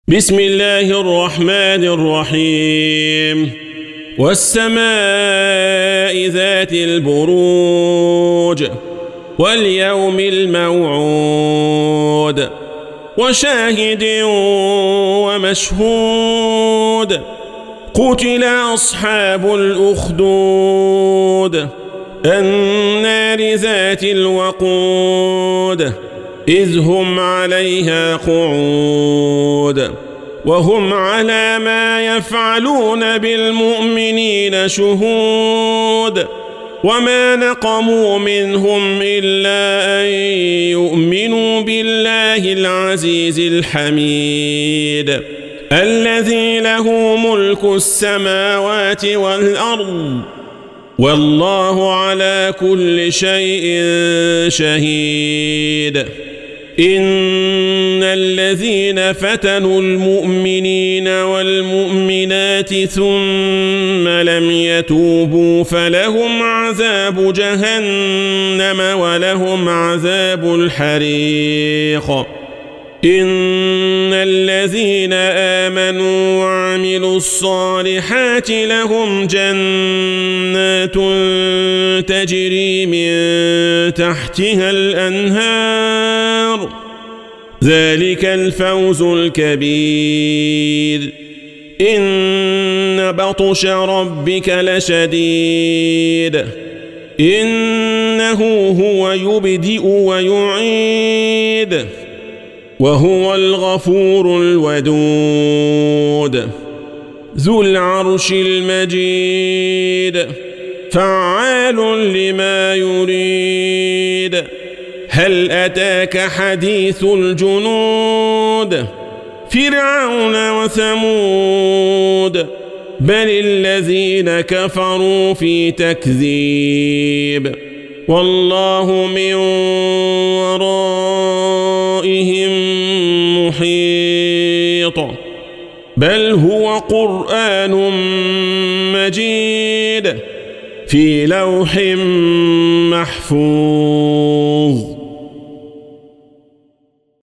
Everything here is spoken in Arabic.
بسم الله الرحمن الرحيم والسماء ذات البروج واليوم الموعود وشاهد ومشهود قتل أصحاب الأخدود النار ذات الوقود إذ هم عليها قعود وهم على ما يفعلون بالمؤمنين شهود وما نقموا منهم إلا أن يؤمنوا بالله العزيز الحميد الذي له ملك السماوات والأرض والله على كل شيء شهيد إن الذين فتنوا المؤمنين والمؤمنات ثم لم يتوبوا فلهم عذاب جهنم ولهم عذاب الحريق إن الذين آمنوا وعملوا الصالحات لهم جنات تجري من تحتها الأنهار ذلك الفوز الكبير إن بطش ربك لشديد إنه هو يبدئ ويعيد وهو الغفور الودود ذو العرش المجيد فعال لما يريد هل أتاك حديث الجنود فرعون وثمود بل الذين كفروا في تكذيب والله من ورائهم محيط بل هو قرآن مجيد في لوح محفوظ